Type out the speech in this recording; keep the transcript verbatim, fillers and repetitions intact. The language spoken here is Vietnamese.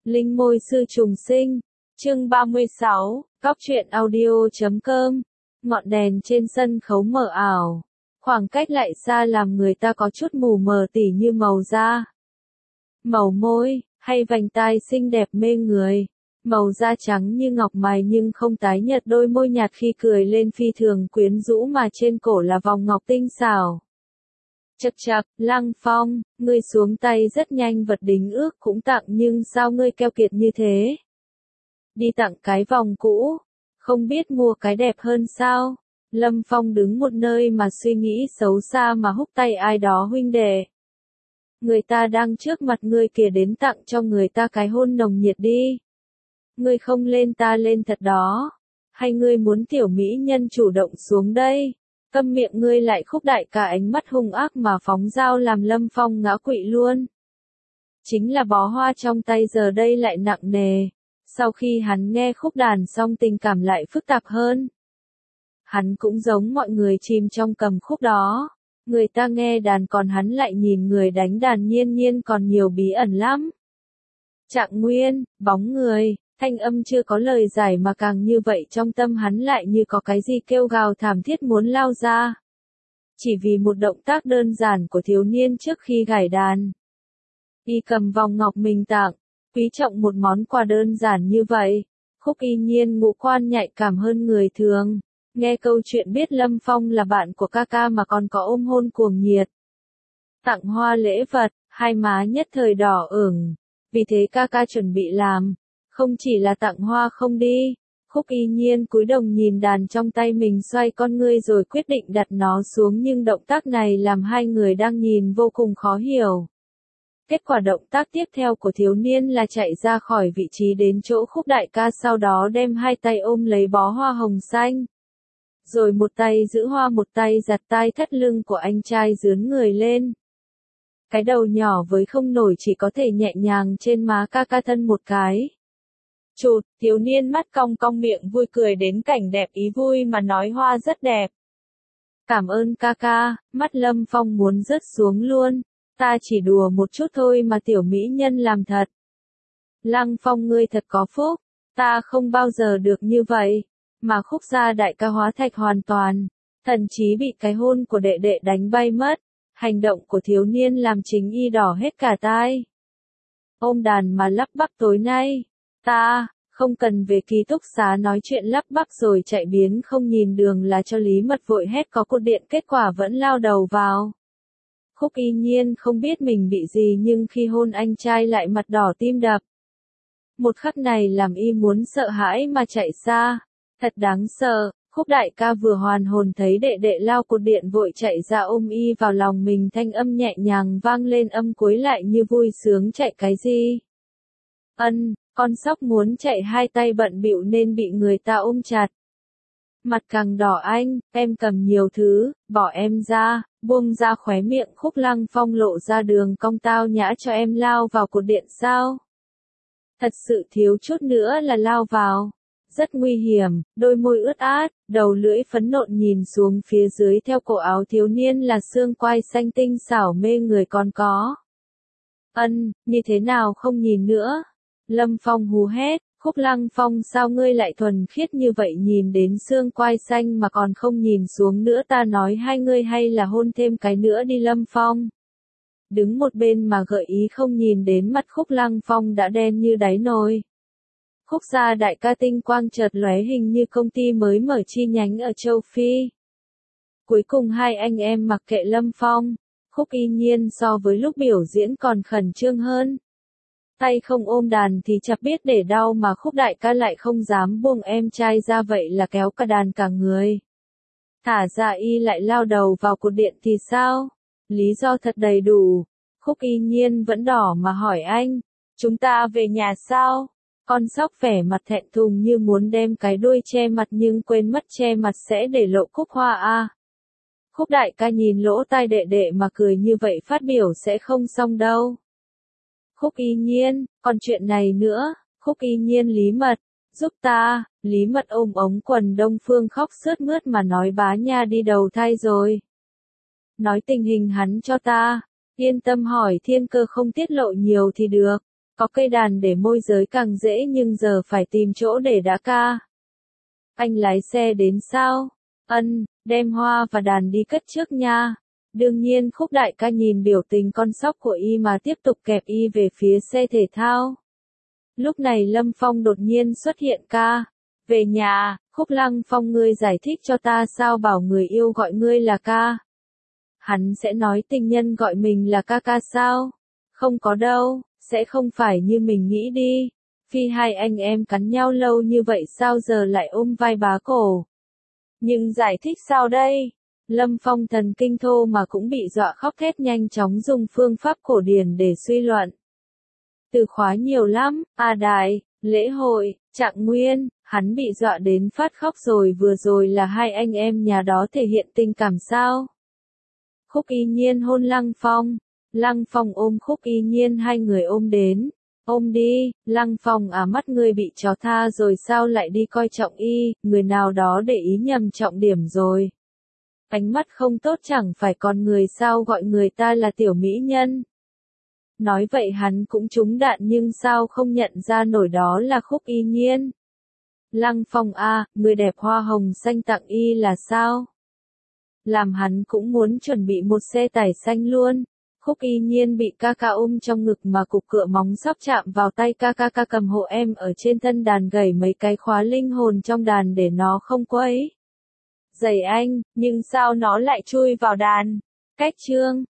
Linh môi sư trùng sinh. Chương ba mươi sáu, Cóc truyện audio chấm com. Ngọn đèn trên sân khấu mờ ảo. Khoảng cách lại xa làm người ta có chút mù mờ tỉ như màu da, màu môi, hay vành tai xinh đẹp mê người. Màu da trắng như ngọc mài nhưng không tái nhợt, đôi môi nhạt khi cười lên phi thường quyến rũ mà trên cổ là vòng ngọc tinh xảo. Chậc chậc, Lăng Phong, ngươi xuống tay rất nhanh, vật đính ước cũng tặng nhưng sao ngươi keo kiệt như thế? Đi tặng cái vòng cũ, không biết mua cái đẹp hơn sao? Lâm Phong đứng một nơi mà suy nghĩ xấu xa mà húc tay ai đó. Huynh đệ, người ta đang trước mặt ngươi kìa, đến tặng cho người ta cái hôn nồng nhiệt đi. Ngươi không lên ta lên thật đó. Hay ngươi muốn tiểu mỹ nhân chủ động xuống đây? Câm miệng ngươi lại. Khúc Đại Ca ánh mắt hung ác mà phóng dao làm Lâm Phong ngã quỵ luôn. Chính là bó hoa trong tay giờ đây lại nặng nề. Sau khi hắn nghe khúc đàn xong tình cảm lại phức tạp hơn. Hắn cũng giống mọi người chìm trong cầm khúc đó. Người ta nghe đàn còn hắn lại nhìn người đánh đàn, nhiên nhiên còn nhiều bí ẩn lắm. Trạng nguyên, bóng người, thanh âm chưa có lời giải mà càng như vậy trong tâm hắn lại như có cái gì kêu gào thảm thiết muốn lao ra. Chỉ vì một động tác đơn giản của thiếu niên trước khi gảy đàn. Y cầm vòng ngọc mình tặng, quý trọng một món quà đơn giản như vậy. Khúc Y Nhiên ngũ quan nhạy cảm hơn người thường. Nghe câu chuyện biết Lâm Phong là bạn của ca ca mà còn có ôm hôn cuồng nhiệt. Tặng hoa lễ vật, hai má nhất thời đỏ ửng. Vì thế ca ca chuẩn bị làm. Không chỉ là tặng hoa không đi. Khúc Y Nhiên cúi đầu nhìn đàn trong tay mình, xoay con ngươi rồi quyết định đặt nó xuống, nhưng động tác này làm hai người đang nhìn vô cùng khó hiểu. Kết quả động tác tiếp theo của thiếu niên là chạy ra khỏi vị trí đến chỗ Khúc Đại Ca, sau đó đem hai tay ôm lấy bó hoa hồng xanh. Rồi một tay giữ hoa, một tay giặt tai thắt lưng của anh trai dướn người lên. Cái đầu nhỏ với không nổi chỉ có thể nhẹ nhàng trên má ca ca thân một cái. Chụt, thiếu niên mắt cong cong miệng vui cười đến cảnh đẹp ý vui mà nói hoa rất đẹp. Cảm ơn ca ca. Mắt Lâm Phong muốn rớt xuống luôn. Ta chỉ đùa một chút thôi mà tiểu mỹ nhân làm thật. Lăng Phong ngươi thật có phúc. Ta không bao giờ được như vậy. Mà Khúc gia đại ca hóa thạch hoàn toàn. Thần chí bị cái hôn của đệ đệ đánh bay mất. Hành động của thiếu niên làm chính y đỏ hết cả tai. Ôm đàn mà lắp bắp tối nay. Ta, không cần về ký túc xá nói chuyện lắp bắp rồi chạy biến không nhìn đường là cho Lý Mật vội hét có cột điện, kết quả vẫn lao đầu vào. Khúc Y Nhiên không biết mình bị gì nhưng khi hôn anh trai lại mặt đỏ tim đập. Một khắc này làm y muốn sợ hãi mà chạy xa. Thật đáng sợ. Khúc Đại Ca vừa hoàn hồn thấy đệ đệ lao cột điện vội chạy ra ôm y vào lòng mình, thanh âm nhẹ nhàng vang lên, âm cuối lại như vui sướng. Chạy cái gì? Ân, con sóc muốn chạy, hai tay bận bịu nên bị người ta ôm chặt. Mặt càng đỏ. Anh, em cầm nhiều thứ, bỏ em ra, buông ra khóe miệng Khúc Lăng Phong lộ ra đường cong, tao nhã cho em lao vào cột điện sao? Thật sự thiếu chút nữa là lao vào. Rất nguy hiểm, đôi môi ướt át, đầu lưỡi phấn nộn nhìn xuống phía dưới theo cổ áo thiếu niên là xương quai xanh tinh xảo mê người còn có. Ân, như thế nào không nhìn nữa? Lâm Phong hú hét. Khúc Lăng Phong sao ngươi lại thuần khiết như vậy, nhìn đến xương quai xanh mà còn không nhìn xuống nữa? Ta nói hai ngươi hay là hôn thêm cái nữa đi. Lâm Phong đứng một bên mà gợi ý, không nhìn đến mặt Khúc Lăng Phong đã đen như đáy nồi. Khúc gia đại ca tinh quang chợt lóe, hình như công ty mới mở chi nhánh ở châu Phi. Cuối cùng hai anh em mặc kệ Lâm Phong. Khúc Y Nhiên so với lúc biểu diễn còn khẩn trương hơn. Tay không ôm đàn thì chả biết để đau mà Khúc Đại Ca lại không dám buông em trai ra, vậy là kéo cả đàn cả người. Thả ra y lại lao đầu vào cột điện thì sao? Lý do thật đầy đủ. Khúc Y Nhiên vẫn đỏ mà hỏi anh, chúng ta về nhà sao? Con sóc vẻ mặt thẹn thùng như muốn đem cái đuôi che mặt nhưng quên mất che mặt sẽ để lộ cúc hoa a. Khúc Đại Ca nhìn lỗ tai đệ đệ mà cười, như vậy phát biểu sẽ không xong đâu. Khúc Y Nhiên, còn chuyện này nữa. Khúc Y Nhiên, Lý Mật, giúp ta. Lý Mật ôm ống quần Đông Phương khóc sướt mướt mà nói, bá nha đi đầu thai rồi. Nói tình hình hắn cho ta. Yên tâm hỏi Thiên Cơ, không tiết lộ nhiều thì được. Có cây đàn để môi giới càng dễ nhưng giờ phải tìm chỗ để đá ca. Anh lái xe đến sao? Ân, đem hoa và đàn đi cất trước nha. Đương nhiên Khúc đại ca nhìn biểu tình con sóc của y mà tiếp tục kẹp y về phía xe thể thao. Lúc này Lâm Phong đột nhiên xuất hiện ca. Về nhà, Khúc Lăng Phong ngươi giải thích cho ta sao bảo người yêu gọi ngươi là ca. Hắn sẽ nói tình nhân gọi mình là ca ca sao? Không có đâu, sẽ không phải như mình nghĩ đi. Phi hai anh em cắn nhau lâu như vậy sao giờ lại ôm vai bá cổ. Nhưng giải thích sao đây? Lâm Phong thần kinh thô mà cũng bị dọa khóc thét nhanh chóng dùng phương pháp cổ điển để suy luận. Từ khóa nhiều lắm, a đại, lễ hội, trạng nguyên, hắn bị dọa đến phát khóc rồi vừa rồi là hai anh em nhà đó thể hiện tình cảm sao? Khúc Y Nhiên hôn Lăng Phong, Lăng Phong ôm Khúc Y Nhiên hai người ôm đến. Ôm đi, Lăng Phong à mắt ngươi bị chó tha rồi sao lại đi coi trọng y, người nào đó để ý nhầm trọng điểm rồi. Ánh mắt không tốt chẳng phải còn người sao gọi người ta là tiểu mỹ nhân. Nói vậy hắn cũng trúng đạn nhưng sao không nhận ra nổi đó là Khúc Y Nhiên. Lăng Phong a, người đẹp hoa hồng xanh tặng y là sao? Làm hắn cũng muốn chuẩn bị một xe tải xanh luôn. Khúc Y Nhiên bị ca ca ôm trong ngực mà cục cựa móng sóc chạm vào tay ca ca ca cầm hộ em ở trên thân đàn gảy mấy cái khóa linh hồn trong đàn để nó không quấy. Giời anh, nhưng sao nó lại chui vào đàn? Cách chương